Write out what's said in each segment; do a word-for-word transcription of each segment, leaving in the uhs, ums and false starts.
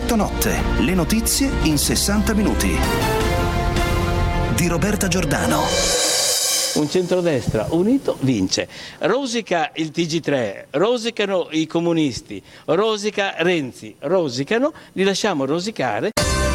Effetto Notte, le notizie in sessanta minuti. Di Roberta Giordano. Un centrodestra unito vince. Rosica il T G tre, rosicano i comunisti, rosica Renzi, rosicano, li lasciamo rosicare.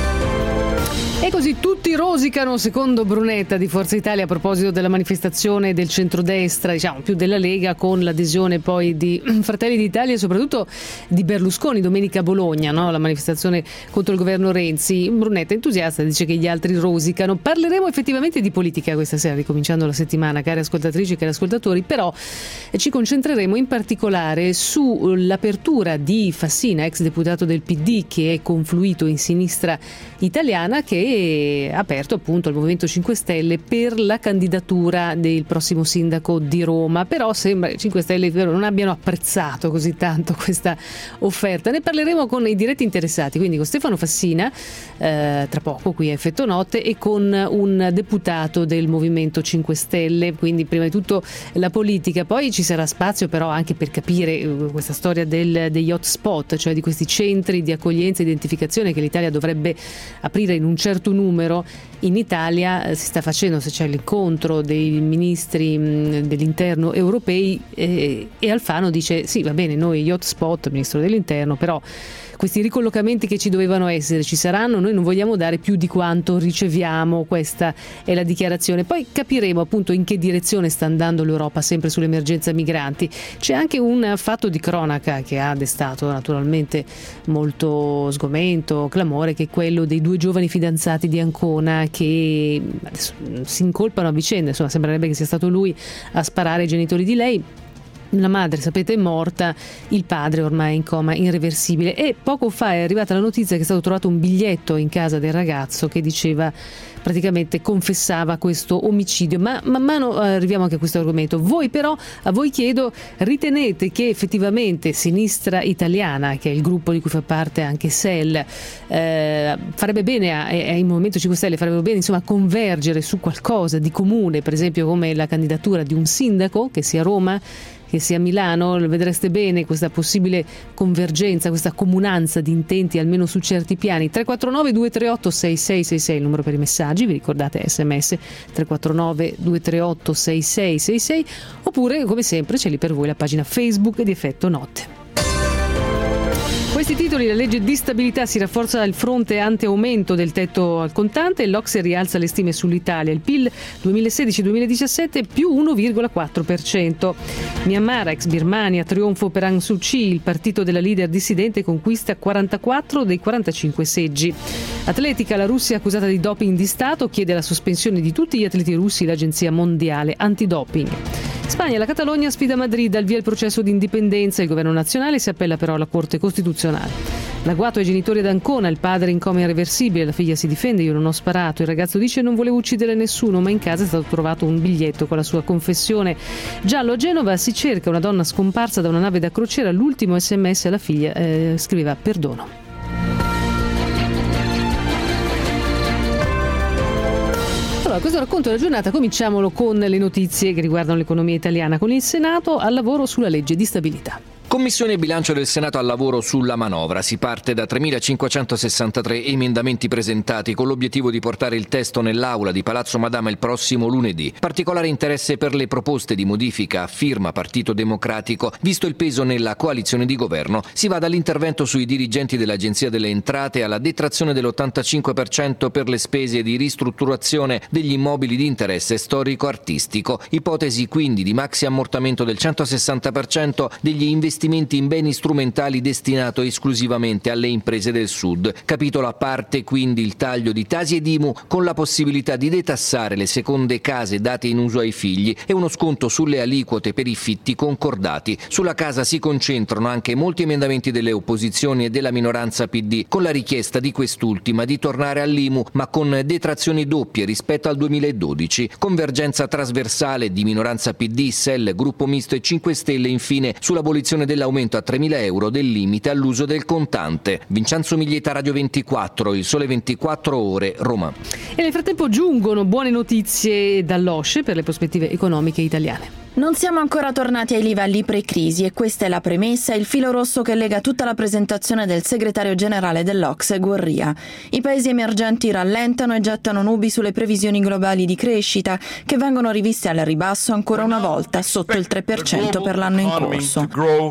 E così tutti rosicano, secondo Brunetta di Forza Italia, a proposito della manifestazione del centrodestra, diciamo più della Lega, con l'adesione poi di Fratelli d'Italia e soprattutto di Berlusconi domenica a Bologna, no? La manifestazione contro il governo Renzi. Brunetta, entusiasta, dice che gli altri rosicano. Parleremo effettivamente di politica questa sera, ricominciando la settimana, cari ascoltatrici e cari ascoltatori, però ci concentreremo in particolare sull'apertura di Fassina, ex deputato del P D che è confluito in Sinistra Italiana, che ha aperto appunto il Movimento cinque Stelle per la candidatura del prossimo sindaco di Roma. Però sembra che i cinque Stelle non abbiano apprezzato così tanto questa offerta. Ne parleremo con i diretti interessati, quindi con Stefano Fassina eh, tra poco qui a Effetto Notte, e con un deputato del Movimento cinque Stelle. Quindi prima di tutto la politica, poi ci sarà spazio però anche per capire questa storia del, degli hotspot, cioè di questi centri di accoglienza e identificazione che l'Italia dovrebbe aprire in un certo numero. In Italia si sta facendo, se c'è l'incontro dei ministri mh, dell'interno europei, eh, e Alfano dice sì, va bene, noi gli hotspot, ministro dell'interno, però questi ricollocamenti che ci dovevano essere ci saranno, noi non vogliamo dare più di quanto riceviamo. Questa è la dichiarazione. Poi capiremo appunto in che direzione sta andando l'Europa sempre sull'emergenza migranti. C'è anche un fatto di cronaca che ha destato naturalmente molto sgomento, clamore, che è quello dei due giovani fidanzati di Ancona che adesso si incolpano a vicenda. Insomma, sembrerebbe che sia stato lui a sparare ai genitori di lei. La madre, sapete, è morta, il padre ormai è in coma irreversibile, e poco fa è arrivata la notizia che è stato trovato un biglietto in casa del ragazzo che diceva, praticamente confessava questo omicidio. Ma man mano arriviamo anche a questo argomento. Voi però, a voi chiedo, ritenete che effettivamente Sinistra Italiana, che è il gruppo di cui fa parte anche S E L, eh, farebbe bene, a, e il Movimento cinque Stelle farebbe bene insomma a convergere su qualcosa di comune, per esempio come la candidatura di un sindaco, che sia Roma, che sia Milano? Vedreste bene questa possibile convergenza, questa comunanza di intenti almeno su certi piani? tre quattro nove due tre otto sei sei sei sei il numero per i messaggi, vi ricordate sms tre quattro nove due tre otto sei sei sei sei, oppure come sempre c'è lì per voi la pagina Facebook di Effetto Notte. Questi titoli: la legge di stabilità, si rafforza il fronte anti-aumento del tetto al contante, l'O C S E rialza le stime sull'Italia, il P I L duemilasedici duemiladiciassette più uno virgola quattro per cento. Myanmar, ex Birmania, trionfo per Aung Suu Kyi, il partito della leader dissidente conquista quarantaquattro dei quarantacinque seggi. Atletica, la Russia accusata di doping di Stato, chiede la sospensione di tutti gli atleti russi l'Agenzia Mondiale Antidoping. Spagna, la Catalogna sfida Madrid, al via il processo di indipendenza, il governo nazionale si appella però alla Corte Costituzionale. L'agguato ai genitori ad Ancona, il padre in coma irreversibile, la figlia si difende, io non ho sparato, il ragazzo dice non volevo uccidere nessuno, ma in casa è stato trovato un biglietto con la sua confessione. Giallo, a Genova si cerca una donna scomparsa da una nave da crociera, l'ultimo sms alla figlia eh, scriveva perdono. Allora, questo racconto della giornata cominciamolo con le notizie che riguardano l'economia italiana, con il Senato al lavoro sulla legge di stabilità. Commissione bilancio del Senato al lavoro sulla manovra. Si parte da tremilacinquecentosessantatré emendamenti presentati con l'obiettivo di portare il testo nell'aula di Palazzo Madama il prossimo lunedì. Particolare interesse per le proposte di modifica a firma Partito Democratico, visto il peso nella coalizione di governo. Si va dall'intervento sui dirigenti dell'Agenzia delle Entrate alla detrazione dell'ottantacinque per cento per le spese di ristrutturazione degli immobili di interesse storico-artistico. Ipotesi quindi di maxi ammortamento del centosessanta per cento degli investimenti in beni strumentali destinato esclusivamente alle imprese del Sud. Capitolo a parte quindi il taglio di Tasi ed I M U con la possibilità di detassare le seconde case date in uso ai figli e uno sconto sulle aliquote per i fitti concordati. Sulla casa si concentrano anche molti emendamenti delle opposizioni e della minoranza P D, con la richiesta di quest'ultima di tornare all'I M U ma con detrazioni doppie rispetto al duemiladodici. Convergenza trasversale di minoranza P D, S E L, Gruppo Misto e cinque Stelle infine sull'abolizione dell'aumento a tremila euro del limite all'uso del contante. Vincenzo Miglieta, Radio ventiquattro, il Sole ventiquattro Ore, Roma. E nel frattempo giungono buone notizie dall'O S C E per le prospettive economiche italiane. Non siamo ancora tornati ai livelli pre-crisi e questa è la premessa e il filo rosso che lega tutta la presentazione del segretario generale dell'O C S E Gurria. I paesi emergenti rallentano e gettano nubi sulle previsioni globali di crescita che vengono riviste al ribasso ancora una volta sotto il tre per cento per l'anno in corso.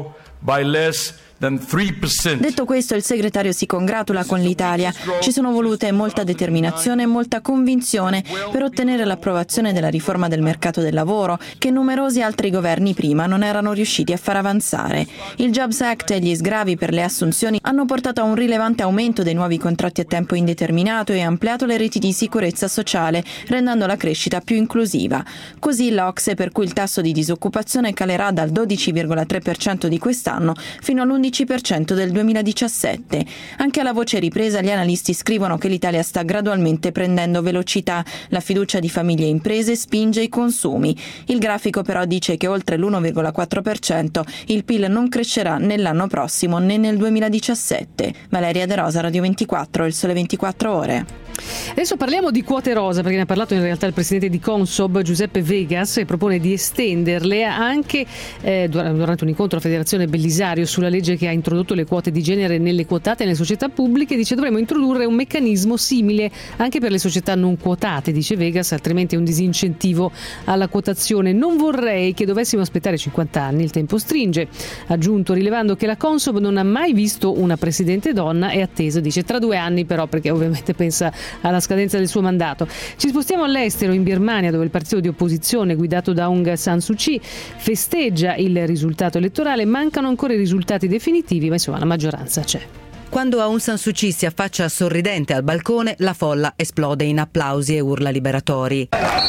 Detto questo, il segretario si congratula con l'Italia. Ci sono volute molta determinazione e molta convinzione per ottenere l'approvazione della riforma del mercato del lavoro che numerosi altri governi prima non erano riusciti a far avanzare. Il Jobs Act e gli sgravi per le assunzioni hanno portato a un rilevante aumento dei nuovi contratti a tempo indeterminato e ampliato le reti di sicurezza sociale, rendendo la crescita più inclusiva. Così l'O C S E, per cui il tasso di disoccupazione calerà dal dodici virgola tre per cento di quest'anno fino all'undici per cento del duemiladiciassette. Anche alla voce ripresa gli analisti scrivono che l'Italia sta gradualmente prendendo velocità. La fiducia di famiglie e imprese spinge i consumi. Il grafico però dice che oltre l'uno virgola quattro per cento il P I L non crescerà nell'anno prossimo né nel duemiladiciassette. Valeria De Rosa, Radio ventiquattro, Il Sole ventiquattro Ore. Adesso parliamo di quote rosa, perché ne ha parlato in realtà il presidente di Consob, Giuseppe Vegas, e propone di estenderle anche eh, durante un incontro alla Federazione Bellisario sulla legge che ha introdotto le quote di genere nelle quotate nelle società pubbliche. Dice: dovremmo introdurre un meccanismo simile anche per le società non quotate, dice Vegas, altrimenti è un disincentivo alla quotazione. Non vorrei che dovessimo aspettare cinquanta anni, il tempo stringe, ha aggiunto, rilevando che la Consob non ha mai visto una presidente donna e attesa, dice, tra due anni però, perché ovviamente pensa alla scadenza del suo mandato. Ci spostiamo all'estero, in Birmania, dove il partito di opposizione guidato da Aung San Suu Kyi festeggia il risultato elettorale. Mancano ancora i risultati definitivi, ma insomma la maggioranza c'è. Quando Aung San Suu Kyi si affaccia sorridente al balcone, la folla esplode in applausi e urla liberatori.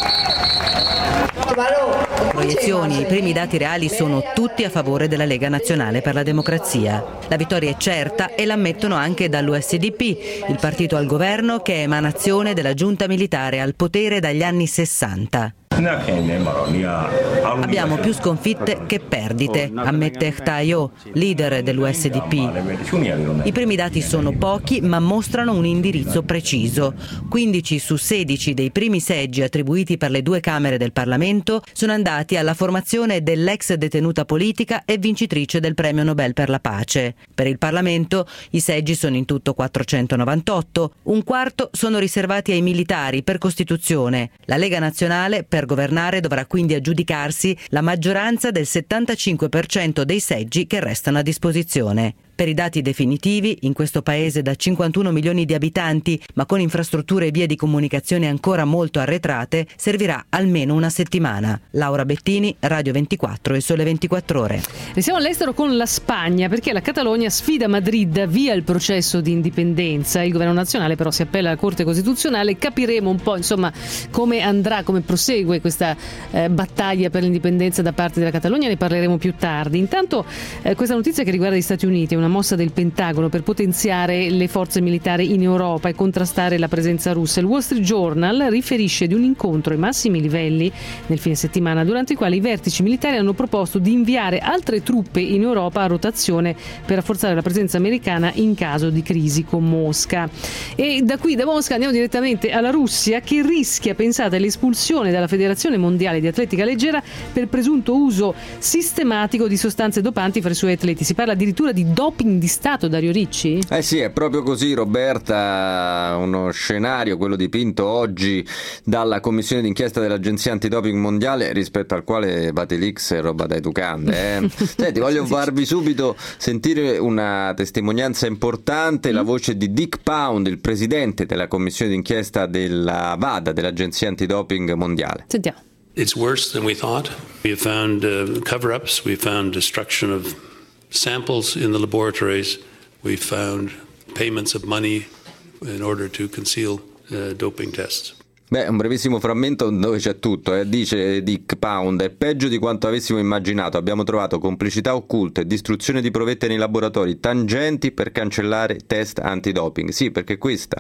Proiezioni e i primi dati reali sono tutti a favore della Lega Nazionale per la Democrazia. La vittoria è certa e l'ammettono anche dall'U S D P, il partito al governo che è emanazione della giunta militare al potere dagli anni sessanta. Abbiamo più sconfitte che perdite, ammette Tayo, leader dell'U S D P. I primi dati sono pochi ma mostrano un indirizzo preciso. quindici su sedici dei primi seggi attribuiti per le due Camere del Parlamento sono andati alla formazione dell'ex detenuta politica e vincitrice del Premio Nobel per la pace. Per il Parlamento i seggi sono in tutto quattrocentonovantotto, un quarto sono riservati ai militari per Costituzione. La Lega Nazionale per governare dovrà quindi aggiudicarsi la maggioranza del settantacinque per cento dei seggi che restano a disposizione. Per i dati definitivi, in questo paese da cinquantuno milioni di abitanti, ma con infrastrutture e vie di comunicazione ancora molto arretrate, servirà almeno una settimana. Laura Bettini, Radio ventiquattro e Sole ventiquattro Ore. Restiamo all'estero con la Spagna, perché la Catalogna sfida Madrid via il processo di indipendenza. Il governo nazionale però si appella alla Corte Costituzionale. Capiremo un po' insomma come andrà, come prosegue questa eh, battaglia per l'indipendenza da parte della Catalogna. Ne parleremo più tardi. Intanto eh, questa notizia che riguarda gli Stati Uniti è una mossa del Pentagono per potenziare le forze militari in Europa e contrastare la presenza russa. Il Wall Street Journal riferisce di un incontro ai massimi livelli nel fine settimana, durante il quale i vertici militari hanno proposto di inviare altre truppe in Europa a rotazione per rafforzare la presenza americana in caso di crisi con Mosca. E da qui, da Mosca, andiamo direttamente alla Russia, che rischia, pensate, l'espulsione dalla Federazione Mondiale di Atletica Leggera per presunto uso sistematico di sostanze dopanti fra i suoi atleti. Si parla addirittura di doping di Stato, Dario Ricci? Eh sì, è proprio così, Roberta, uno scenario, quello dipinto oggi dalla commissione d'inchiesta dell'Agenzia Antidoping Mondiale, rispetto al quale Batilix è roba da educande. Eh. Senti, voglio farvi subito sentire una testimonianza importante, la voce di Dick Pound, il presidente della commissione d'inchiesta della VADA, dell'Agenzia Antidoping Mondiale. Sentiamo. It's worse than we thought. We have found uh, cover-ups, we found destruction of samples in the laboratories, we found payments of money in order to conceal uh, doping tests. Beh, un brevissimo frammento dove c'è tutto, eh. Dice Dick Pound: è peggio di quanto avessimo immaginato, abbiamo trovato complicità occulte, distruzione di provette nei laboratori, tangenti per cancellare test antidoping. Sì, perché questa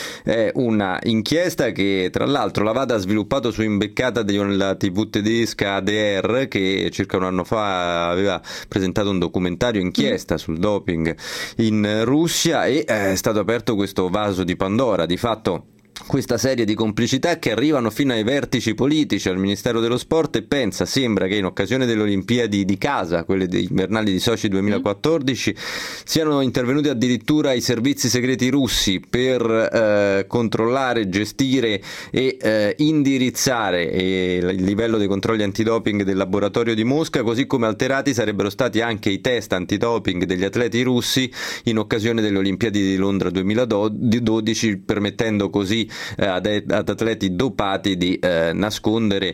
è una inchiesta che tra l'altro la VADA ha sviluppato su imbeccata della tivù tedesca A D R, che circa un anno fa aveva presentato un documentario inchiesta sul doping in Russia, e è stato aperto questo vaso di Pandora. Di fatto questa serie di complicità che arrivano fino ai vertici politici al Ministero dello Sport, e pensa, sembra che in occasione delle Olimpiadi di casa, quelle dei invernali di Sochi duemilaquattordici, mm. siano intervenuti addirittura i servizi segreti russi per eh, controllare, gestire e eh, indirizzare eh, il livello dei controlli antidoping del laboratorio di Mosca, così come alterati sarebbero stati anche i test antidoping degli atleti russi in occasione delle Olimpiadi di Londra duemiladodici, permettendo così Ad, ad atleti dopati di eh, nascondere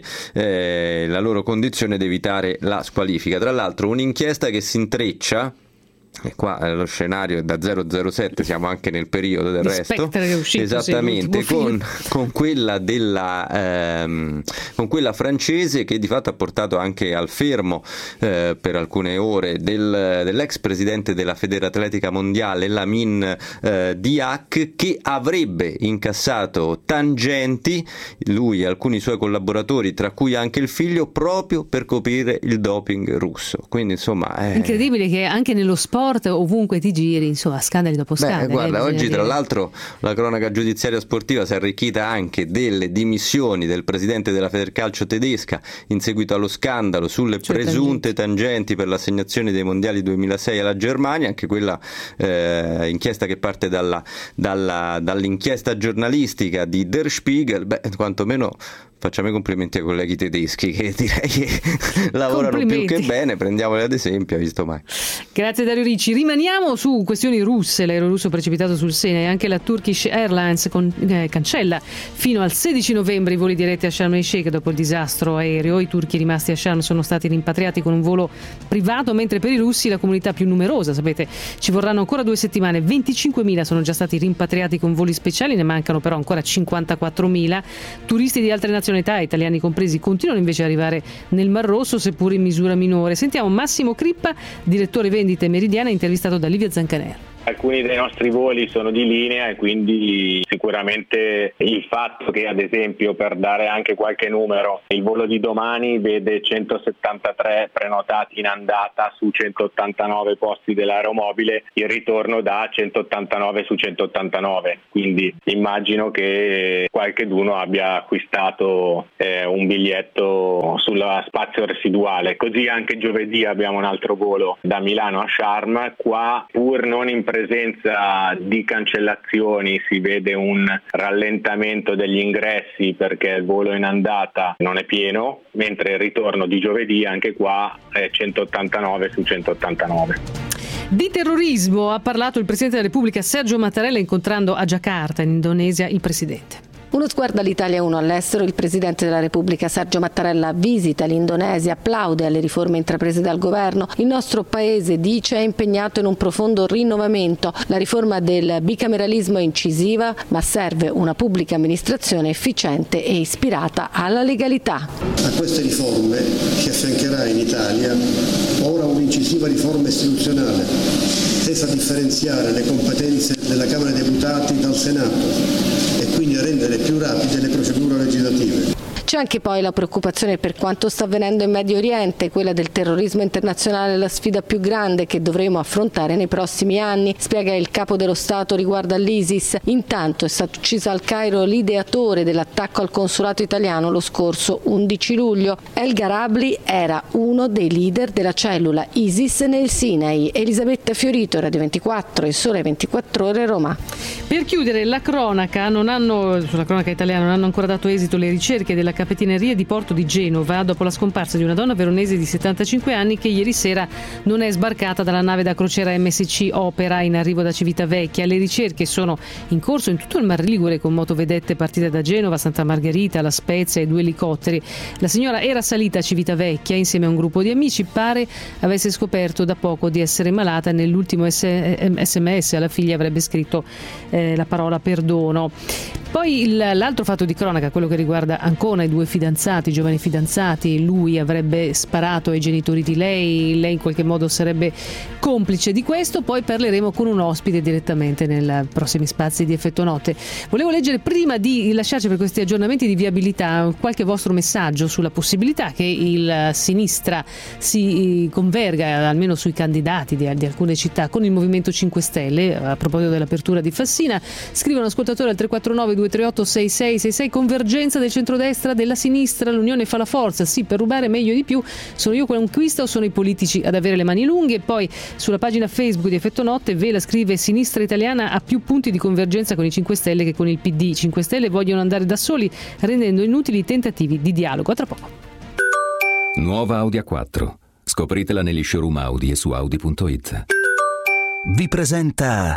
eh, la loro condizione ed evitare la squalifica. Tra l'altro un'inchiesta che si intreccia, e qua lo scenario è da zero zero sette, siamo anche nel periodo del resto, uscito, esattamente, con, con quella della ehm, con quella francese, che di fatto ha portato anche al fermo eh, per alcune ore del, dell'ex presidente della Federatletica Mondiale, Lamine eh, Diac, che avrebbe incassato tangenti, lui e alcuni suoi collaboratori, tra cui anche il figlio, proprio per coprire il doping russo. Quindi insomma è incredibile che anche nello sport, ovunque ti giri, insomma, scandali dopo scandali. Beh, guarda, eh, oggi tra dire. l'altro la cronaca giudiziaria sportiva si è arricchita anche delle dimissioni del presidente della Federcalcio tedesca in seguito allo scandalo sulle cioè, presunte tangenti. tangenti per l'assegnazione dei mondiali duemilasei alla Germania, anche quella eh, inchiesta che parte dalla, dalla, dall'inchiesta giornalistica di Der Spiegel. Beh, quantomeno facciamo i complimenti ai colleghi tedeschi, che direi che lavorano più che bene, prendiamoli ad esempio, visto mai. Grazie Dario Ricci. Rimaniamo su questioni russe, l'aereo russo precipitato sul Sena, e anche la Turkish Airlines con, eh, cancella fino al sedici novembre i voli diretti a Sharm el Sheikh dopo il disastro aereo. I turchi rimasti a Sharm sono stati rimpatriati con un volo privato, mentre per i russi, la comunità più numerosa, sapete, ci vorranno ancora due settimane. venticinquemila sono già stati rimpatriati con voli speciali, ne mancano però ancora cinquantaquattromila. Turisti di altre nazionalità, italiani compresi, continuano invece ad arrivare nel Mar Rosso, seppur in misura minore. Sentiamo Massimo Crippa, direttore vendite Meridiana, intervistato da Livia Zancanero. Alcuni dei nostri voli sono di linea e quindi sicuramente il fatto che, ad esempio, per dare anche qualche numero, il volo di domani vede centosettantatré prenotati in andata su centottantanove posti dell'aeromobile, il ritorno da centottantanove su centottantanove, quindi immagino che qualcheduno abbia acquistato eh, un biglietto sullo spazio residuale. Così anche giovedì abbiamo un altro volo da Milano a Sharm. Qua, pur non in presenza di cancellazioni, si vede un rallentamento degli ingressi perché il volo in andata non è pieno, mentre il ritorno di giovedì anche qua è centottantanove su centottantanove. Di terrorismo ha parlato il Presidente della Repubblica Sergio Mattarella incontrando a Giacarta, in Indonesia, il Presidente. Uno sguardo all'Italia, uno all'estero. Il Presidente della Repubblica Sergio Mattarella visita l'Indonesia, applaude alle riforme intraprese dal governo. Il nostro Paese, dice, è impegnato in un profondo rinnovamento. La riforma del bicameralismo è incisiva, ma serve una pubblica amministrazione efficiente e ispirata alla legalità. A queste riforme si affiancherà in Italia ora un'incisiva riforma istituzionale tesa a differenziare le competenze della Camera dei Deputati dal Senato e quindi a rendere più rapide le procedure legislative. C'è anche poi la preoccupazione per quanto sta avvenendo in Medio Oriente, quella del terrorismo internazionale, la sfida più grande che dovremo affrontare nei prossimi anni, spiega il capo dello Stato riguardo all'ISIS. Intanto è stato ucciso al Cairo l'ideatore dell'attacco al consolato italiano lo scorso undici luglio. El Garabli era uno dei leader della cellula ISIS nel Sinai. Elisabetta Fiorito, Radio ventiquattro e Sole ventiquattro Ore, Roma. Per chiudere la cronaca, non hanno, sulla cronaca italiana non hanno ancora dato esito le ricerche della Capitaneria di Porto di Genova dopo la scomparsa di una donna veronese di settantacinque anni che ieri sera non è sbarcata dalla nave da crociera M S C Opera in arrivo da Civitavecchia. Le ricerche sono in corso in tutto il Mar Ligure con motovedette partite da Genova, Santa Margherita, La Spezia e due elicotteri. La signora era salita a Civitavecchia insieme a un gruppo di amici, pare avesse scoperto da poco di essere malata. Nell'ultimo S M S alla figlia avrebbe scritto eh, la parola perdono. Poi il, l'altro fatto di cronaca, quello che riguarda Ancona, i due due fidanzati, giovani fidanzati, lui avrebbe sparato ai genitori di lei, lei in qualche modo sarebbe complice di questo. Poi parleremo con un ospite direttamente nei prossimi spazi di Effetto Notte. Volevo leggere, prima di lasciarci per questi aggiornamenti di viabilità, qualche vostro messaggio sulla possibilità che il sinistra si converga almeno sui candidati di, di alcune città con il Movimento cinque Stelle. A proposito dell'apertura di Fassina, scrive un ascoltatore al tre quattro nove due tre otto sei sei sei sei: convergenza del centrodestra, della sinistra, l'unione fa la forza, sì, per rubare meglio di più. Sono io conquista o sono i politici ad avere le mani lunghe? Poi sulla pagina Facebook di Effetto Notte Vela scrive: sinistra italiana ha più punti di convergenza con i cinque Stelle che con il P D. cinque Stelle vogliono andare da soli, rendendo inutili i tentativi di dialogo. A tra poco. Nuova Audi A quattro. Scopritela negli showroom Audi e su audi punto it. Vi presenta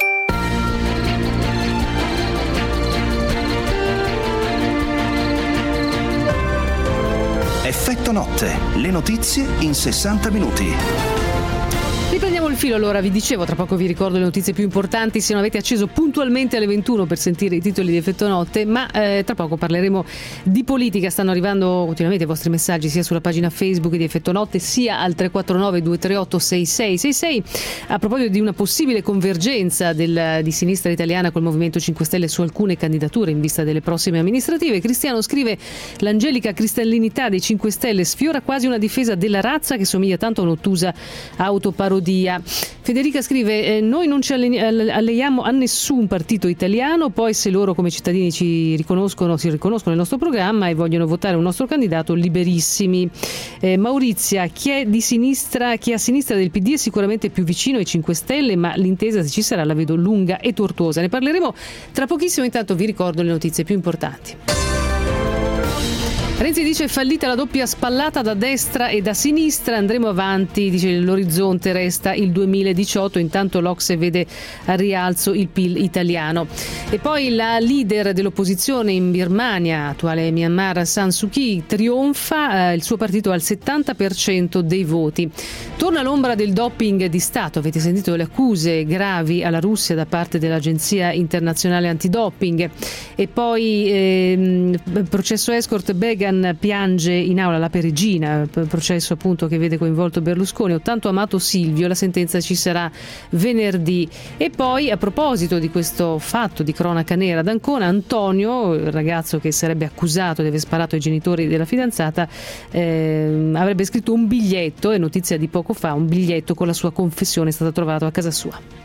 Effetto Notte, le notizie in sessanta minuti. Riprendiamo il filo, allora vi dicevo, tra poco vi ricordo le notizie più importanti se non avete acceso puntualmente alle ventuno per sentire i titoli di Effetto Notte, ma eh, tra poco parleremo di politica. Stanno arrivando continuamente i vostri messaggi sia sulla pagina Facebook di Effetto Notte sia al tre quattro nove due tre otto sei sei sei sei a proposito di una possibile convergenza del, di sinistra italiana col Movimento cinque Stelle su alcune candidature in vista delle prossime amministrative. Cristiano scrive: l'angelica cristallinità dei cinque Stelle sfiora quasi una difesa della razza che somiglia tanto a un'ottusa autoparodia. Federica scrive: eh, noi non ci alleiamo a nessun partito italiano, poi se loro come cittadini ci riconoscono, si riconoscono nel nostro programma e vogliono votare un nostro candidato, liberissimi. eh, Maurizia: chi è di sinistra, chi è a sinistra del P D è sicuramente più vicino ai cinque Stelle, ma l'intesa, se ci sarà, la vedo lunga e tortuosa. Ne parleremo tra pochissimo, intanto vi ricordo le notizie più importanti. Renzi dice: fallita la doppia spallata da destra e da sinistra, andremo avanti, dice l'orizzonte resta il duemiladiciotto, intanto l'Ocse vede a rialzo il P I L italiano. E poi la leader dell'opposizione in Birmania, attuale Myanmar, San Suu Kyi, trionfa, eh, il suo partito ha il settanta per cento dei voti. Torna l'ombra del doping di Stato, avete sentito le accuse gravi alla Russia da parte dell'Agenzia Internazionale Antidoping. E poi eh, processo escort, Began piange in aula la peregina, processo appunto che vede coinvolto Berlusconi. Ho tanto amato Silvio, la sentenza ci sarà venerdì. E poi, a proposito di questo fatto di cronaca nera ad Ancona, Antonio, il ragazzo che sarebbe accusato di aver sparato ai genitori della fidanzata, eh, avrebbe scritto un biglietto, è notizia di poco fa, un biglietto con la sua confessione, è stato trovato a casa sua.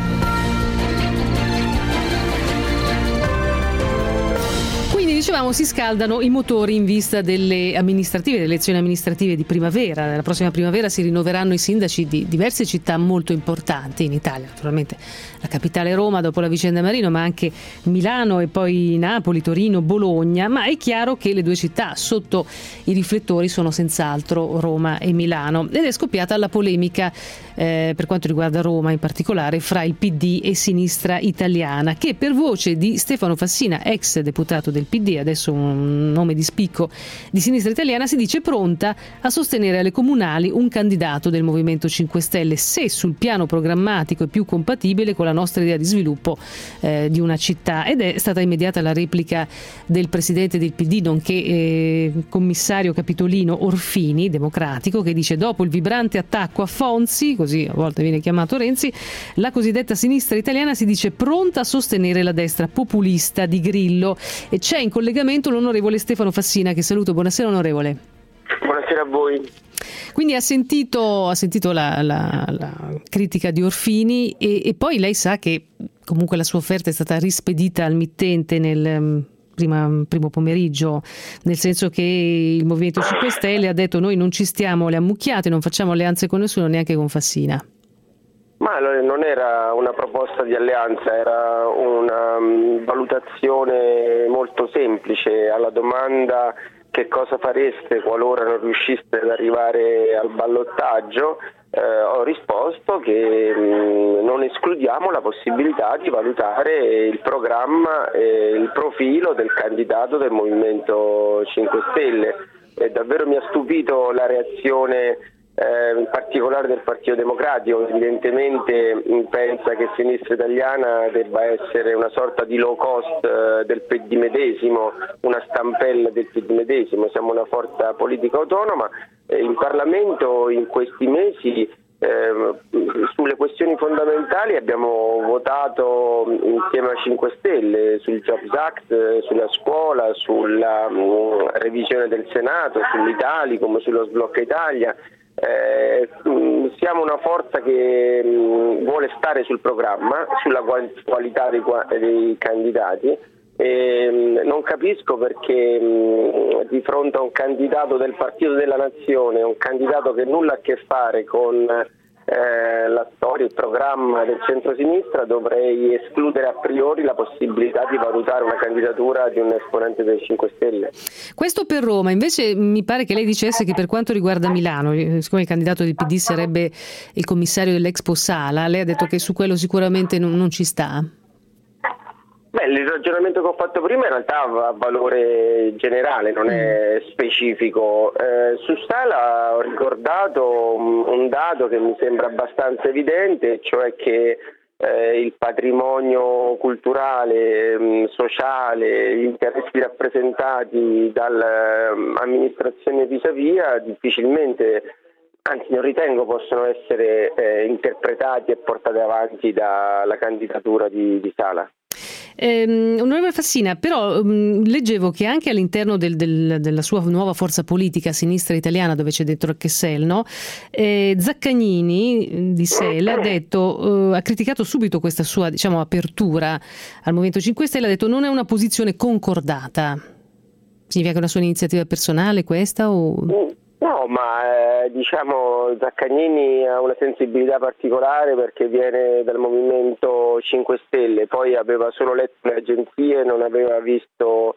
Dicevamo, si scaldano i motori in vista delle amministrative, delle elezioni amministrative di primavera. La prossima primavera si rinnoveranno i sindaci di diverse città molto importanti in Italia, naturalmente la capitale Roma dopo la vicenda Marino, ma anche Milano e poi Napoli, Torino, Bologna. Ma è chiaro che le due città sotto i riflettori sono senz'altro Roma e Milano, ed è scoppiata la polemica eh, per quanto riguarda Roma in particolare fra il P D e Sinistra Italiana, che per voce di Stefano Fassina, ex deputato del P D, adesso un nome di spicco di Sinistra Italiana, si dice pronta a sostenere alle comunali un candidato del Movimento cinque Stelle se sul piano programmatico è più compatibile con la nostra idea di sviluppo eh, di una città. Ed è stata immediata la replica del presidente del P D nonché eh, commissario capitolino Orfini, democratico, che dice: dopo il vibrante attacco a Fonzi, così a volte viene chiamato Renzi, la cosiddetta Sinistra Italiana si dice pronta a sostenere la destra populista di Grillo. E c'è in collegamento l'onorevole Stefano Fassina, che saluto. Buonasera onorevole. Buonasera a voi. Quindi ha sentito, ha sentito la, la, la critica di Orfini e, e poi lei sa che comunque la sua offerta è stata rispedita al mittente nel prima, primo pomeriggio, nel senso che il Movimento cinque Stelle ha detto: noi non ci stiamo le ammucchiate, non facciamo alleanze con nessuno, neanche con Fassina. Ma non era una proposta di alleanza, era una um, valutazione molto semplice alla domanda: che cosa fareste qualora non riusciste ad arrivare al ballottaggio? Eh, ho risposto che mh, non escludiamo la possibilità di valutare il programma e il profilo del candidato del Movimento cinque Stelle. E davvero mi ha stupito la reazione eh, in particolare del Partito Democratico, che evidentemente pensa che Sinistra Italiana debba essere una sorta di low cost eh, del P D medesimo, una stampella del P D medesimo. Siamo una forza politica autonoma. Eh, in Parlamento in questi mesi Eh, sulle questioni fondamentali abbiamo votato insieme a cinque Stelle sul Jobs Act, eh, sulla scuola, sulla mh, revisione del Senato, sull'Italicum, sullo Sblocca Italia. Eh, mh, siamo una forza che mh, vuole stare sul programma, sulla qualità dei, dei candidati. E, mh, non capisco perché mh, di fronte a un candidato del Partito della Nazione, un candidato che nulla ha a che fare con eh, la storia, il programma del centro-sinistra, dovrei escludere a priori la possibilità di valutare una candidatura di un esponente dei cinque Stelle. Questo per Roma. Invece mi pare che lei dicesse che per quanto riguarda Milano, siccome il candidato del P D sarebbe il commissario dell'Expo Sala, lei ha detto che su quello sicuramente non, non ci sta. Beh, il ragionamento che ho fatto prima in realtà ha valore generale, non è specifico. Eh, su Sala ho ricordato un, un dato che mi sembra abbastanza evidente, cioè che eh, il patrimonio culturale, mh, sociale, gli interessi rappresentati dall'amministrazione Pisapia difficilmente, anzi non ritengo, possono essere eh, interpretati e portati avanti dalla candidatura di, di Sala. Eh, onorevole Fassina, però mh, leggevo che anche all'interno del, del, della sua nuova forza politica Sinistra Italiana, dove c'è dentro Chessel, no? eh, Zaccagnini di S E L ha detto, eh, ha criticato subito questa sua, diciamo, apertura al Movimento cinque Stelle, ha detto non è una posizione concordata. Significa che è una sua iniziativa personale questa o... No, ma eh, diciamo Zaccagnini ha una sensibilità particolare perché viene dal Movimento cinque Stelle, poi aveva solo letto le agenzie, non aveva visto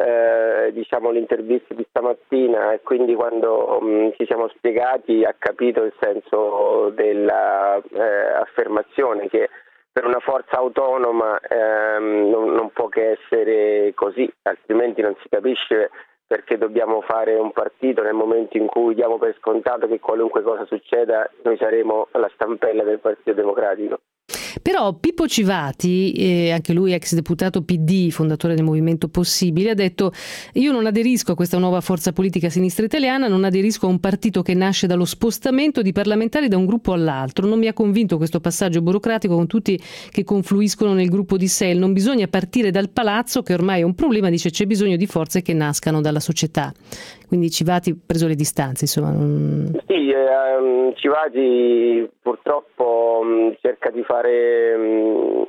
eh, diciamo l'intervista di stamattina, e quindi quando mh, ci siamo spiegati ha capito il senso della eh, affermazione, che per una forza autonoma ehm, non, non può che essere così, altrimenti non si capisce perché dobbiamo fare un partito nel momento in cui diamo per scontato che qualunque cosa succeda noi saremo la stampella del Partito Democratico. Però Pippo Civati, eh, anche lui ex deputato P D, fondatore del Movimento Possibile, ha detto: io non aderisco a questa nuova forza politica Sinistra Italiana, non aderisco a un partito che nasce dallo spostamento di parlamentari da un gruppo all'altro, non mi ha convinto questo passaggio burocratico con tutti che confluiscono nel gruppo di S E L, non bisogna partire dal palazzo che ormai è un problema, dice, c'è bisogno di forze che nascano dalla società. Quindi Civati ha preso le distanze, insomma. Non... Sì, ehm, Civati purtroppo mh, cerca di fare, mh,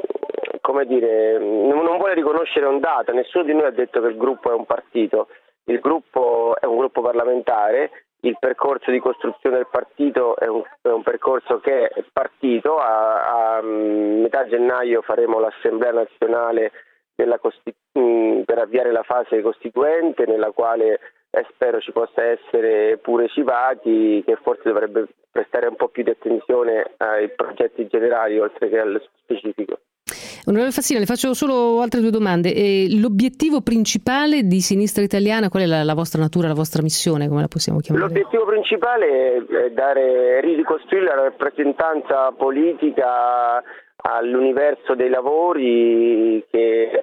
come dire, non, non vuole riconoscere un dato, nessuno di noi ha detto che il gruppo è un partito, il gruppo è un gruppo parlamentare, il percorso di costruzione del partito è un, è un percorso che è partito, a, a metà gennaio faremo l'Assemblea Nazionale della Costi- mh, per avviare la fase costituente, nella quale e spero ci possa essere pure Civati, che forse dovrebbe prestare un po' più di attenzione ai progetti generali oltre che al specifico. Onorevole Fassina, le faccio solo altre due domande. E l'obiettivo principale di Sinistra Italiana, qual è la, la vostra natura, la vostra missione, come la possiamo chiamare? L'obiettivo principale è dare, ricostruire la rappresentanza politica all'universo dei lavori, che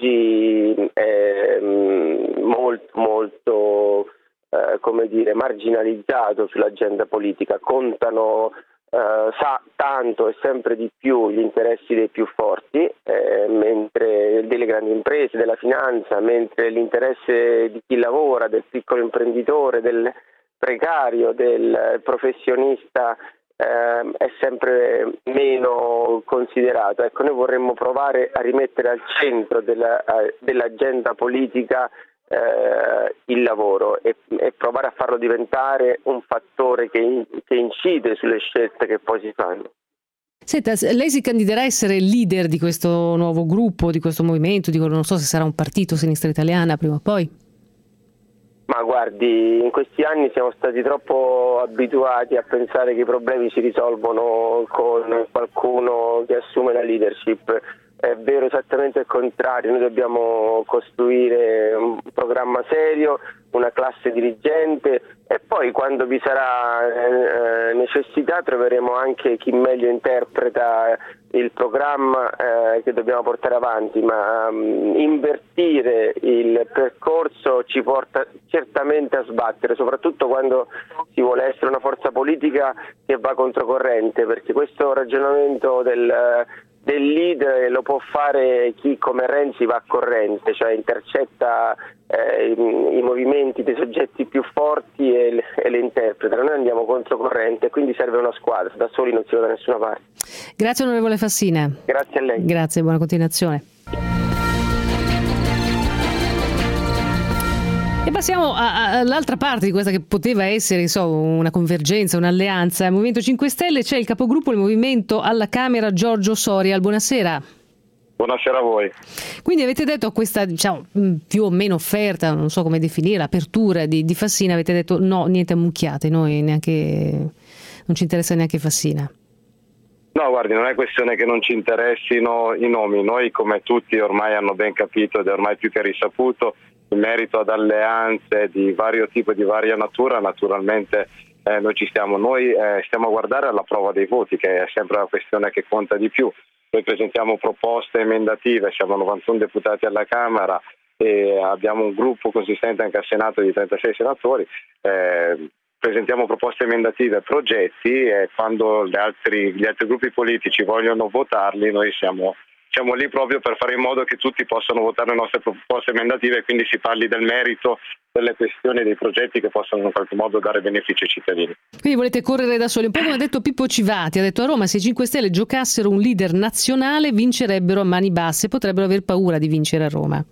oggi è molto molto eh, come dire marginalizzato sull'agenda politica. Contano eh, sa tanto e sempre di più gli interessi dei più forti, eh, mentre delle grandi imprese, della finanza, mentre l'interesse di chi lavora, del piccolo imprenditore, del precario, del professionista Eh, è sempre meno considerato. Ecco, noi vorremmo provare a rimettere al centro della, eh, dell'agenda politica eh, il lavoro e, e provare a farlo diventare un fattore che, in, che incide sulle scelte che poi si fanno. Senta, lei si candiderà a essere leader di questo nuovo gruppo, di questo movimento, dico, non so se sarà un partito Sinistra Italiana prima o poi? Ma guardi, in questi anni siamo stati troppo abituati a pensare che i problemi si risolvono con qualcuno che assume la leadership. è vero esattamente il contrario. Noi dobbiamo costruire un programma serio, una classe dirigente, e poi quando vi sarà eh, necessità troveremo anche chi meglio interpreta il programma eh, che dobbiamo portare avanti, ma um, invertire il percorso ci porta certamente a sbattere, soprattutto quando si vuole essere una forza politica che va controcorrente, perché questo ragionamento del del leader lo può fare chi come Renzi va a corrente, cioè intercetta eh, i, i movimenti dei soggetti più forti e le, e le interpreta. Noi andiamo controcorrente, quindi serve una squadra, da soli non si va da nessuna parte. Grazie onorevole Fassina. Grazie a lei. Grazie, buona continuazione. E passiamo a, a, all'altra parte di questa che poteva essere so, una convergenza, un'alleanza. Il Movimento cinque Stelle, c'è il capogruppo del Movimento alla Camera Giorgio Soria. Buonasera. Buonasera a voi. Quindi avete detto a questa diciamo, più o meno offerta, non so come definire, apertura di, di Fassina, avete detto no, niente ammucchiate, noi neanche, non ci interessa neanche Fassina. No, guardi, non è questione che non ci interessino i nomi. Noi, come tutti ormai hanno ben capito ed è ormai più che risaputo, in merito ad alleanze di vario tipo e di varia natura, naturalmente eh, noi ci stiamo. Noi eh, stiamo a guardare alla prova dei voti, che è sempre la questione che conta di più. Noi presentiamo proposte emendative, siamo novantuno deputati alla Camera e abbiamo un gruppo consistente anche al Senato di trentasei senatori. Eh, presentiamo proposte emendative, progetti, e quando gli altri, gli altri gruppi politici vogliono votarli, noi siamo Siamo lì proprio per fare in modo che tutti possano votare le nostre proposte emendative e quindi si parli del merito delle questioni e dei progetti che possano in qualche modo dare benefici ai cittadini. Quindi volete correre da soli, un po' come ha detto Pippo Civati, ha detto a Roma se i cinque Stelle giocassero un leader nazionale vincerebbero a mani basse, potrebbero aver paura di vincere a Roma.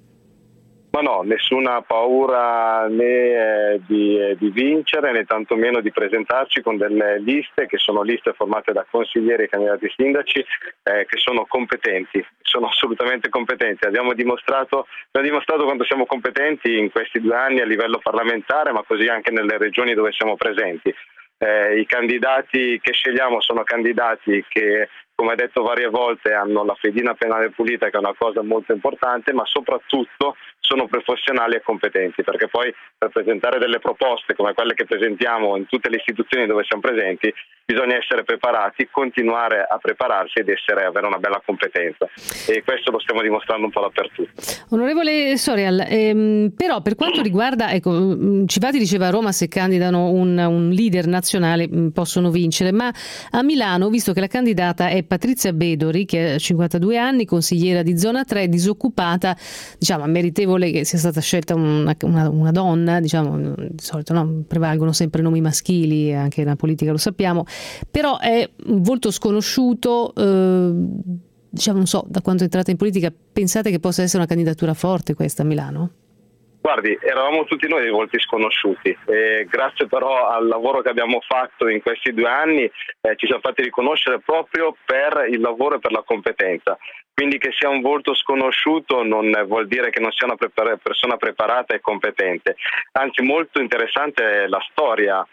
Ma no, nessuna paura né eh, di, eh, di vincere né tantomeno di presentarci con delle liste che sono liste formate da consiglieri e candidati sindaci eh, che sono competenti, sono assolutamente competenti. Abbiamo dimostrato, abbiamo dimostrato quanto siamo competenti in questi due anni a livello parlamentare, ma così anche nelle regioni dove siamo presenti. Eh, I candidati che scegliamo sono candidati che, come ha detto varie volte, hanno la fedina penale pulita, che è una cosa molto importante, ma soprattutto sono professionali e competenti, perché poi per presentare delle proposte come quelle che presentiamo in tutte le istituzioni dove siamo presenti bisogna essere preparati, continuare a prepararsi ed essere, avere una bella competenza, e questo lo stiamo dimostrando un po' dappertutto. Onorevole Sorial, ehm, però per quanto riguarda, ecco, Civati diceva a Roma se candidano un, un leader nazionale mh, possono vincere, ma a Milano, visto che la candidata è Patrizia Bedori, che ha cinquantadue anni, consigliera di zona tre, disoccupata, diciamo meritevole che sia stata scelta una, una, una donna, diciamo di solito no? prevalgono sempre nomi maschili, anche nella politica lo sappiamo, però è un volto sconosciuto, eh, diciamo non so, da quando è entrata in politica, pensate che possa essere una candidatura forte questa a Milano? Guardi, eravamo tutti noi dei volti sconosciuti, e grazie però al lavoro che abbiamo fatto in questi due anni eh, ci siamo fatti riconoscere proprio per il lavoro e per la competenza. Quindi che sia un volto sconosciuto non vuol dire che non sia una prepar- persona preparata e competente, anzi molto interessante è la storia,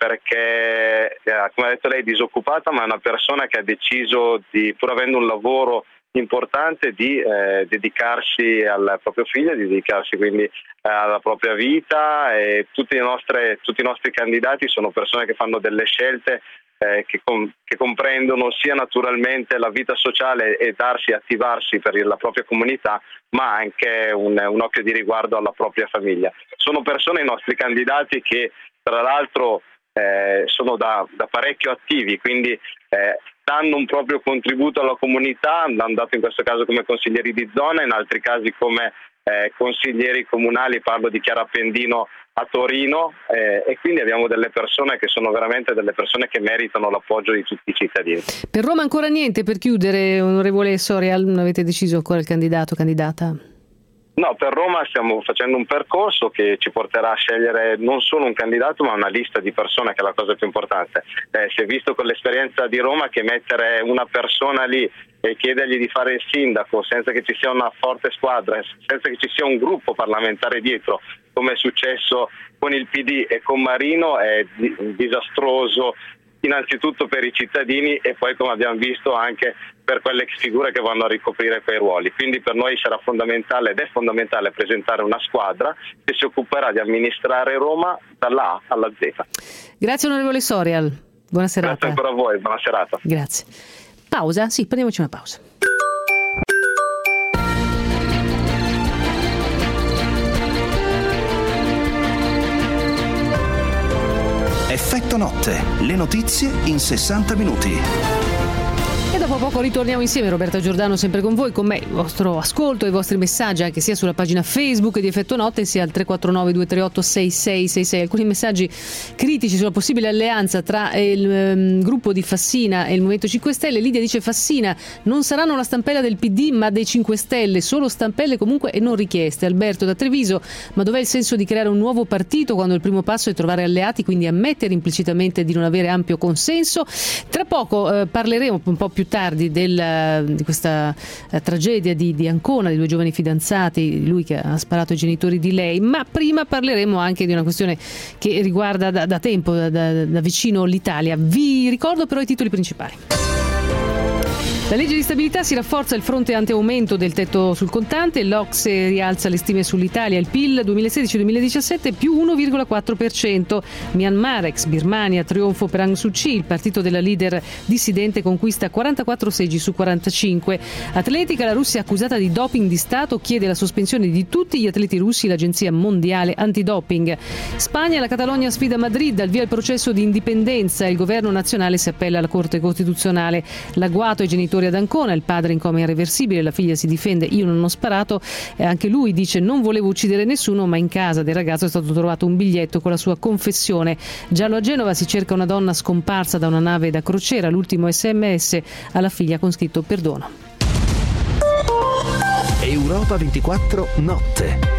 perché eh, come ha detto lei è disoccupata, ma è una persona che ha deciso, di, pur avendo un lavoro importante, di eh, dedicarsi al proprio figlio, di dedicarsi quindi eh, alla propria vita, e tutti i, nostri, tutti i nostri candidati sono persone che fanno delle scelte eh, che, com- che comprendono sia naturalmente la vita sociale e darsi, attivarsi per la propria comunità, ma anche un, un occhio di riguardo alla propria famiglia. Sono persone, i nostri candidati, che tra l'altro eh, sono da, da parecchio attivi, quindi eh, danno un proprio contributo alla comunità, hanno dato in questo caso come consiglieri di zona, in altri casi come eh, consiglieri comunali, parlo di Chiara Appendino a Torino, eh, e quindi abbiamo delle persone che sono veramente delle persone che meritano l'appoggio di tutti i cittadini. Per Roma ancora niente, per chiudere, onorevole Sorial, non avete deciso ancora il candidato, candidata? No, per Roma stiamo facendo un percorso che ci porterà a scegliere non solo un candidato ma una lista di persone, che è la cosa più importante. Eh, si è visto con l'esperienza di Roma che mettere una persona lì e chiedergli di fare il sindaco senza che ci sia una forte squadra, senza che ci sia un gruppo parlamentare dietro, come è successo con il P D e con Marino, è disastroso innanzitutto per i cittadini e poi, come abbiamo visto, anche per quelle figure che vanno a ricoprire quei ruoli. Quindi per noi sarà fondamentale ed è fondamentale presentare una squadra che si occuperà di amministrare Roma dalla A alla Z. Grazie onorevole Sorial, buona serata. Grazie ancora a voi, buona serata. Grazie. Pausa? Sì, prendiamoci una pausa. Effetto notte, le notizie in sessanta minuti. E dopo poco ritorniamo insieme, Roberta Giordano sempre con voi, con me, il vostro ascolto e i vostri messaggi anche sia sulla pagina Facebook di Effetto Notte sia al tre quattro nove due tre otto sei sei sei sei. Alcuni messaggi critici sulla possibile alleanza tra il um, gruppo di Fassina e il Movimento cinque Stelle. Lidia dice: Fassina non saranno la stampella del P D ma dei cinque Stelle, solo stampelle comunque e non richieste. Alberto da Treviso: ma dov'è il senso di creare un nuovo partito quando il primo passo è trovare alleati, quindi ammettere implicitamente di non avere ampio consenso? Tra poco eh, parleremo un po' più tardi del, di questa eh, tragedia di, di Ancona, di due giovani fidanzati, lui che ha sparato ai genitori di lei, ma prima parleremo anche di una questione che riguarda da, da tempo, da, da, da vicino l'Italia. Vi ricordo però i titoli principali. La legge di stabilità si rafforza il fronte anti-aumento del tetto sul contante, l'Ocse rialza le stime sull'Italia, il P I L duemilasedici duemiladiciassette più uno virgola quattro per cento. Myanmar, ex Birmania, trionfo per Aung Suu Kyi, il partito della leader dissidente conquista quarantaquattro seggi su quarantacinque. Atletica, la Russia accusata di doping di Stato chiede la sospensione di tutti gli atleti russi, l'Agenzia Mondiale Antidoping. Spagna, la Catalogna sfida Madrid, al via il processo di indipendenza, il governo nazionale si appella alla Corte Costituzionale. L'agguato ai genitori ad Ancona, il padre in coma irreversibile, la figlia si difende: io non ho sparato, e anche lui dice: non volevo uccidere nessuno, ma in casa del ragazzo è stato trovato un biglietto con la sua confessione. Giallo a Genova, si cerca una donna scomparsa da una nave da crociera, l'ultimo sms alla figlia con scritto perdono. Europa ventiquattro notte.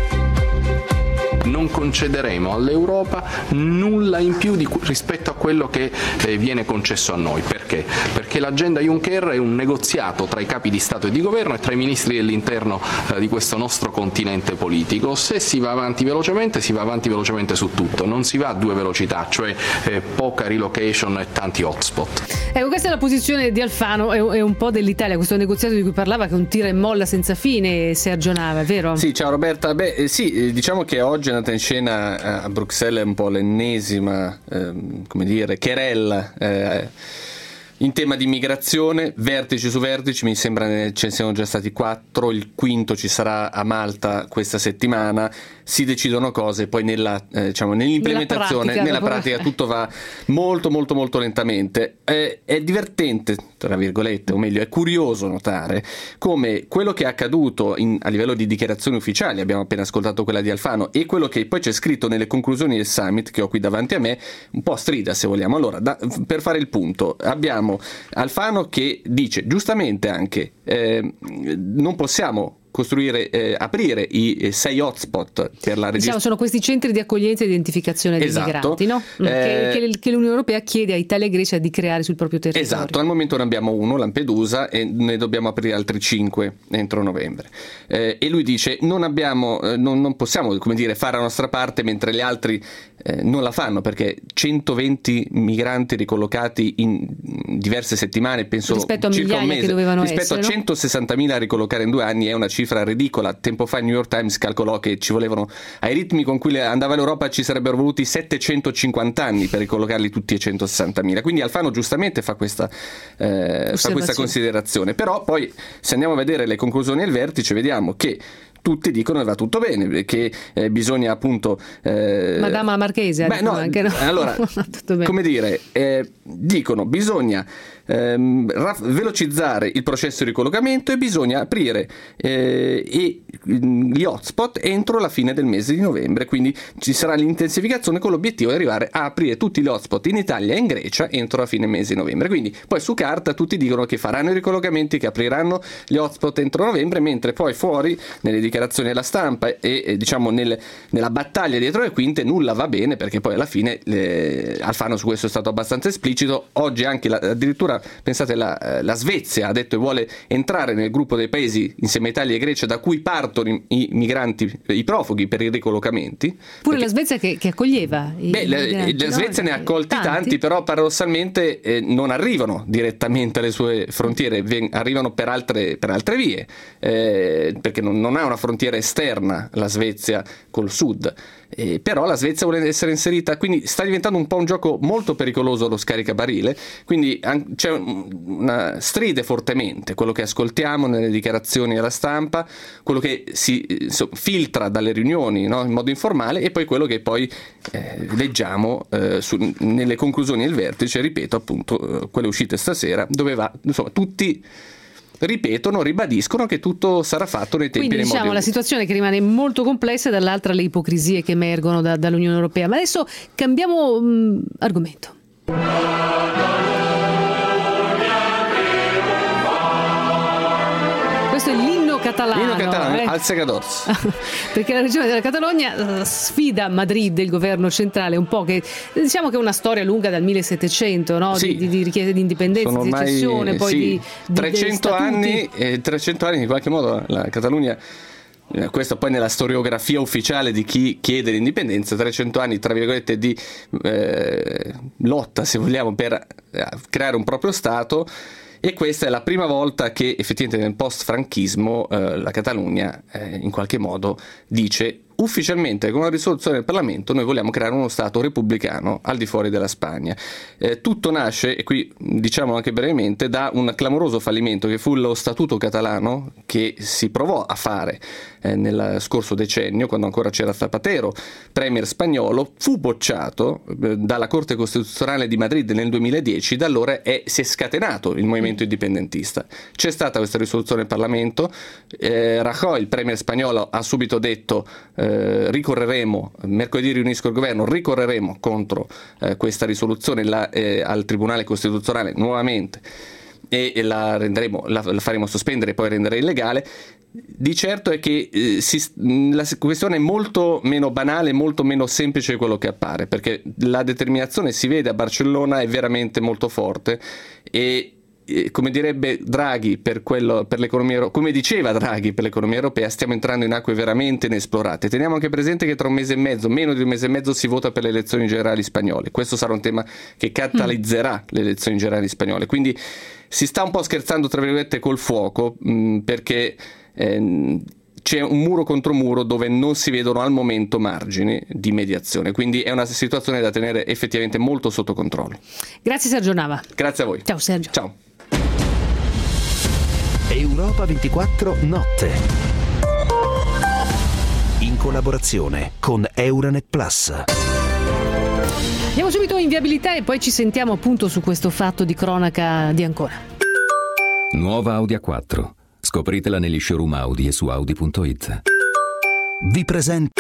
Non concederemo all'Europa nulla in più di, rispetto a quello che eh, viene concesso a noi. Perché? Perché l'agenda Juncker è un negoziato tra i capi di Stato e di Governo e tra i ministri dell'interno eh, di questo nostro continente politico. Se si va avanti velocemente, si va avanti velocemente su tutto, non si va a due velocità, cioè eh, poca relocation e tanti hotspot. Ecco, questa è la posizione di Alfano e un po' dell'Italia, questo negoziato di cui parlava, che è un tira e molla senza fine, Sergio Nava, vero? Sì, ciao Roberta. Beh, eh, sì, diciamo che oggi è andata in scena a Bruxelles un po' l'ennesima, eh, come dire, querella eh, in tema di immigrazione, vertici su vertici, mi sembra ne ce ne siano già stati quattro, il quinto ci sarà a Malta questa settimana, si decidono cose, poi nella, eh, diciamo, nell'implementazione, nella pratica, nella pratica tutto va molto molto molto lentamente. Eh, è divertente, tra virgolette, o meglio è curioso notare come quello che è accaduto in, a livello di dichiarazioni ufficiali, abbiamo appena ascoltato quella di Alfano, e quello che poi c'è scritto nelle conclusioni del summit che ho qui davanti a me, un po' strida se vogliamo. Allora, da, per fare il punto, abbiamo Alfano che dice giustamente anche eh, non possiamo costruire, eh, aprire i eh, sei hotspot per la registrazione. Diciamo, sono questi centri di accoglienza e identificazione dei esatto. migranti, no? Eh, che, che, che l'Unione Europea chiede a Italia e Grecia di creare sul proprio territorio. Esatto, al momento ne abbiamo uno, Lampedusa, e ne dobbiamo aprire altri cinque entro novembre. Eh, e lui dice non abbiamo, eh, non, non possiamo, come dire, fare la nostra parte mentre gli altri eh, non la fanno, perché centoventi migranti ricollocati in diverse settimane, penso rispetto a circa un migliaia mese, che dovevano rispetto essere, a centosessantamila a ricollocare in due anni, è una cifra ridicola. Tempo fa il New York Times calcolò che ci volevano, ai ritmi con cui andava l'Europa, ci sarebbero voluti settecentocinquanta anni per ricollocarli tutti e centosessantamila. Quindi Alfano giustamente fa questa, eh, fa questa considerazione. Però poi, se andiamo a vedere le conclusioni del vertice, vediamo che tutti dicono che va tutto bene, che eh, bisogna appunto eh, Madama Marchese beh, no, anche, no? allora come dire eh, dicono bisogna ehm, raff- velocizzare il processo di ricollocamento e bisogna aprire eh, e, gli hotspot entro la fine del mese di novembre, quindi ci sarà l'intensificazione con l'obiettivo di arrivare a aprire tutti gli hotspot in Italia e in Grecia entro la fine mese di novembre. Quindi poi su carta tutti dicono che faranno i ricollocamenti, che apriranno gli hotspot entro novembre, mentre poi fuori nelle dichiarazioni alla stampa e, e diciamo nel, nella battaglia dietro le quinte nulla va bene, perché poi alla fine le, Alfano su questo è stato abbastanza esplicito. Oggi anche la, addirittura pensate la, la Svezia ha detto che vuole entrare nel gruppo dei paesi insieme a Italia e Grecia da cui partono i, i migranti, i profughi per i ricollocamenti. Pure perché, la Svezia che, che accoglieva i beh, migranti, la, la Svezia no? ne ha accolti tanti, tanti però paradossalmente eh, non arrivano direttamente alle sue frontiere, ven- arrivano per altre, per altre vie, eh, perché non, non ha una frontiera esterna la Svezia col sud. Eh, però la Svezia vuole essere inserita, quindi sta diventando un po' un gioco molto pericoloso lo scaricabarile, quindi an- c'è un, una stride fortemente quello che ascoltiamo nelle dichiarazioni alla stampa, quello che si so, filtra dalle riunioni, no, in modo informale, e poi quello che poi eh, leggiamo eh, su, nelle conclusioni del vertice, ripeto appunto eh, quelle uscite stasera, dove va, insomma tutti ripetono, ribadiscono che tutto sarà fatto nei tempi e Quindi nei diciamo modi. la situazione che rimane molto complessa e dall'altra le ipocrisie che emergono da, dall'Unione Europea. Ma adesso cambiamo mh, argomento. Questo è l'inno catalano. L'inno catalano, eh? al Segadors. Perché la regione della Catalogna uh, sfida Madrid, il governo centrale, un po' che diciamo che è una storia lunga dal millesettecento, no? Sì. di, di, di richieste di indipendenza, Sono di ormai, secessione, poi sì, di, di trecento statuti. anni, eh, trecento anni in qualche modo la Catalogna, eh, questo poi nella storiografia ufficiale di chi chiede l'indipendenza, trecento anni tra virgolette di eh, lotta, se vogliamo, per eh, creare un proprio Stato. E questa è la prima volta che effettivamente nel post-franchismo eh, la Catalogna eh, in qualche modo dice ufficialmente con una risoluzione del Parlamento noi vogliamo creare uno Stato repubblicano al di fuori della Spagna. Eh, tutto nasce, e qui diciamo anche brevemente, da un clamoroso fallimento che fu lo Statuto catalano che si provò a fare eh, nel scorso decennio, quando ancora c'era Zapatero, premier spagnolo, fu bocciato eh, dalla Corte Costituzionale di Madrid nel duemiladieci, da allora è, si è scatenato il movimento indipendentista. C'è stata questa risoluzione del Parlamento, eh, Rajoy, il premier spagnolo, ha subito detto Eh, ricorreremo, mercoledì riunisco il governo, ricorreremo contro eh, questa risoluzione la, eh, al Tribunale Costituzionale nuovamente e, e la, renderemo, la, la faremo sospendere e poi rendere illegale. Di certo è che eh, si, la questione è molto meno banale, molto meno semplice di quello che appare, perché la determinazione, si vede a Barcellona, è veramente molto forte e come direbbe Draghi per, quello, per l'economia, come diceva Draghi per l'economia europea, stiamo entrando in acque veramente inesplorate. Teniamo anche presente che tra un mese e mezzo, meno di un mese e mezzo, si vota per le elezioni generali spagnole. Questo sarà un tema che catalizzerà mm. le elezioni generali spagnole. Quindi si sta un po' scherzando tra virgolette col fuoco, mh, perché eh, c'è un muro contro muro dove non si vedono al momento margini di mediazione, quindi è una situazione da tenere effettivamente molto sotto controllo. Grazie Sergio Nava. Grazie a voi. Ciao Sergio. Ciao. Europa ventiquattro Notte, in collaborazione con Euranet Plus. Andiamo subito in viabilità e poi ci sentiamo appunto su questo fatto di cronaca di Ancona. Nuova Audi A quattro. Scopritela negli showroom Audi e su Audi punto it. Vi presento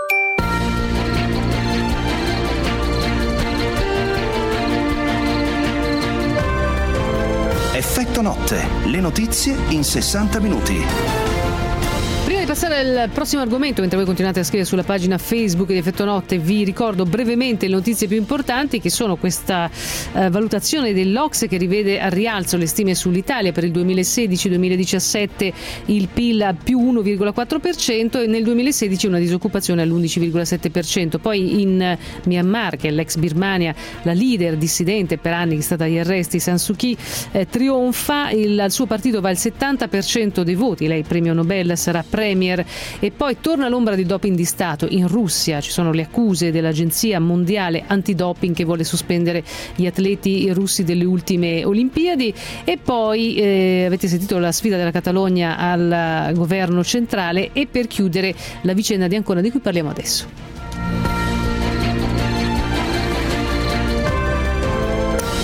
Effetto Notte, le notizie in sessanta minuti. Prima di passare al prossimo argomento, mentre voi continuate a scrivere sulla pagina Facebook di Effetto Notte, vi ricordo brevemente le notizie più importanti, che sono questa eh, valutazione dell'Ocse che rivede al rialzo le stime sull'Italia per il duemilasedici duemiladiciassette, il P I L a più uno virgola quattro per cento e nel duemilasedici una disoccupazione all'undici virgola sette per cento. Poi in Myanmar, che è l'ex Birmania, la leader dissidente per anni che è stata agli arresti, San Suu Kyi, eh, trionfa, il, al suo partito va il settanta per cento dei voti, lei premio Nobel, sarà premier. E poi torna l'ombra di doping di Stato in Russia, ci sono le accuse dell'Agenzia Mondiale Antidoping che vuole sospendere gli atleti russi delle ultime Olimpiadi. E poi eh, avete sentito la sfida della Catalogna al governo centrale, e per chiudere la vicenda di Ancona di cui parliamo adesso. In questo caso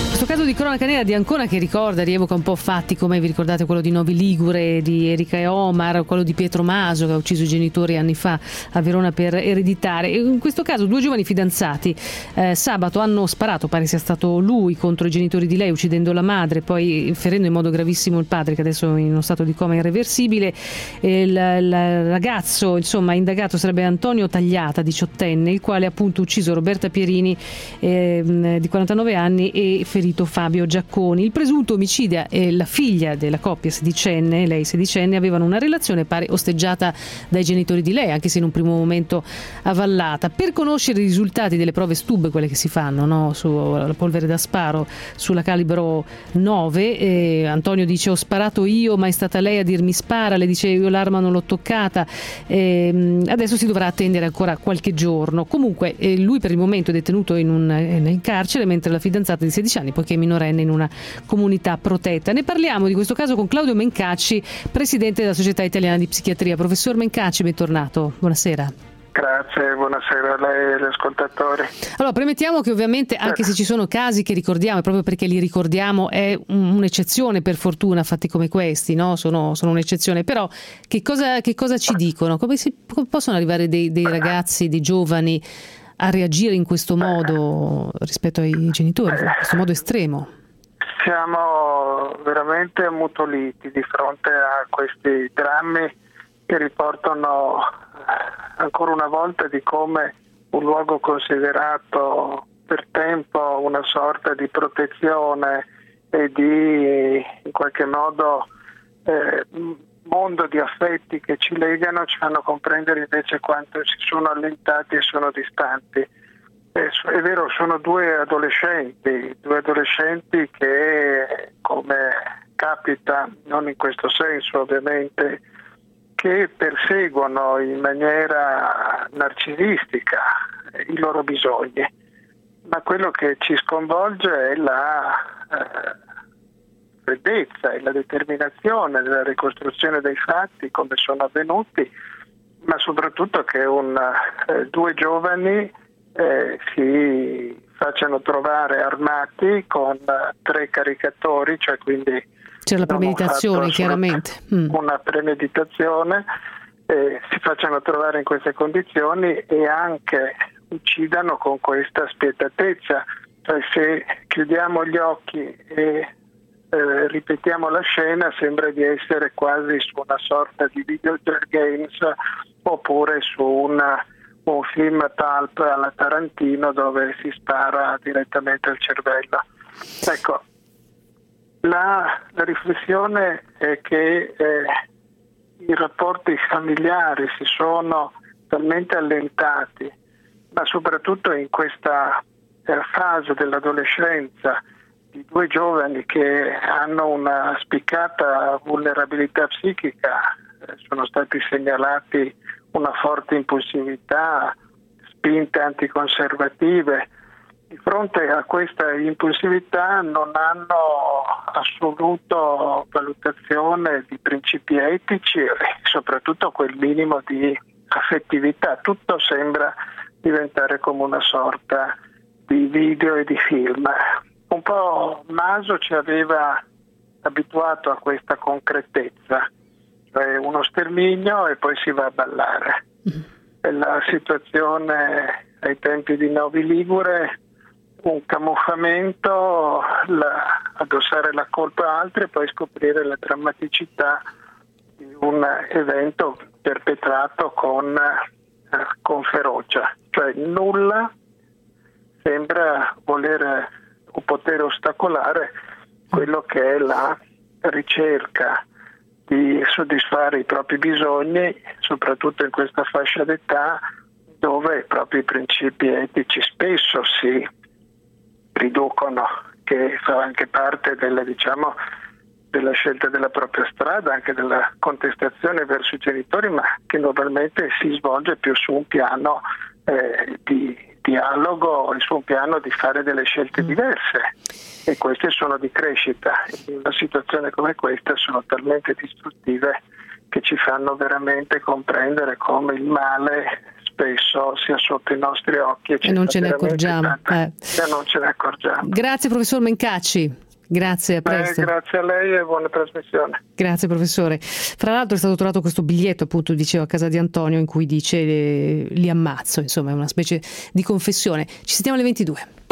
di cronaca nera di Ancona che ricorda, rievoca un po' fatti come, vi ricordate, quello di Novi Ligure, di Erika e Omar, quello di Pietro Maso che ha ucciso i genitori anni fa a Verona per ereditare. In questo caso due giovani fidanzati eh, sabato hanno sparato, pare sia stato lui, contro i genitori di lei, uccidendo la madre, poi ferendo in modo gravissimo il padre che adesso è in uno stato di coma irreversibile. Il, il ragazzo insomma indagato sarebbe Antonio Tagliata, diciottenne, il quale ha appunto ucciso Roberta Pierini eh, di quarantanove anni e ferito Fabio Giacconi. Il presunto omicida e la figlia della coppia sedicenne, lei sedicenne, avevano una relazione pare osteggiata dai genitori di lei, anche se in un primo momento avvallata. Per conoscere i risultati delle prove stub, quelle che si fanno, no, sulla polvere da sparo, sulla calibro nove, eh, Antonio dice: ho sparato io, ma è stata lei a dirmi spara. Le dice: io l'arma non l'ho toccata. Eh, adesso si dovrà attendere ancora qualche giorno. Comunque eh, lui per il momento è detenuto in, un, in carcere, mentre la fidanzata di sedici anni, poiché è minorenne, in una comunità protetta. Ne parliamo di questo caso con Claudio Mencacci, presidente della Società Italiana di Psichiatria. Professor Mencacci, bentornato. Buonasera. Grazie, buonasera a lei e agli ascoltatori. Allora, premettiamo che ovviamente anche se ci sono casi che ricordiamo, e proprio perché li ricordiamo è un'eccezione, per fortuna, fatti come questi, no? Sono, sono un'eccezione, però che cosa, che cosa ci dicono? Come, si, come possono arrivare dei, dei ragazzi, dei giovani a reagire in questo modo rispetto ai genitori, in questo modo estremo? Siamo veramente ammutoliti di fronte a questi drammi che riportano ancora una volta di come un luogo considerato per tempo una sorta di protezione e di in qualche modo eh, mondo di affetti che ci legano ci fanno comprendere invece quanto si sono allentati e sono distanti. Eh, è vero, sono due adolescenti, due adolescenti che, come capita, non in questo senso ovviamente, che perseguono in maniera narcisistica i loro bisogni, ma quello che ci sconvolge è la eh, freddezza e la determinazione della ricostruzione dei fatti, come sono avvenuti, ma soprattutto che un, eh, due giovani eh, si facciano trovare armati con tre caricatori, cioè quindi c'è la premeditazione, chiaramente. Mm. Una premeditazione, eh, si facciano trovare in queste condizioni e anche uccidano con questa spietatezza. Cioè, se chiudiamo gli occhi e eh, ripetiamo la scena, sembra di essere quasi su una sorta di video games oppure su una, un film pulp alla Tarantino dove si spara direttamente al cervello. Ecco, La, la riflessione è che eh, i rapporti familiari si sono talmente allentati, ma soprattutto in questa eh, fase dell'adolescenza di due giovani che hanno una spiccata vulnerabilità psichica, eh, sono stati segnalati una forte impulsività, spinte anticonservative. Di fronte a questa impulsività non hanno assoluto valutazione di principi etici e soprattutto quel minimo di affettività. Tutto sembra diventare come una sorta di video e di film. Un po' Maso ci aveva abituato a questa concretezza, cioè uno sterminio e poi si va a ballare. E la situazione ai tempi di Novi Ligure, un camuffamento, la, addossare la colpa a altri e poi scoprire la drammaticità di un evento perpetrato con, eh, con ferocia. Cioè nulla sembra volere o poter ostacolare quello che è la ricerca di soddisfare i propri bisogni, soprattutto in questa fascia d'età dove proprio i principi etici spesso si riducono, che fa anche parte della, diciamo, della scelta della propria strada, anche della contestazione verso i genitori, ma che normalmente si svolge più su un piano eh, di dialogo e su un piano di fare delle scelte diverse, e queste sono di crescita. In una situazione come questa sono talmente distruttive che ci fanno veramente comprendere come il male spesso sia sotto i nostri occhi e, e non ce ne accorgiamo. Eh. E non ce ne accorgiamo. Grazie professor Mencacci. Grazie, a presto. Eh, grazie a lei e buona trasmissione. Grazie professore. Fra l'altro è stato trovato questo biglietto, appunto dicevo, a casa di Antonio, in cui dice eh, li ammazzo, insomma è una specie di confessione. Ci sentiamo alle ventidue.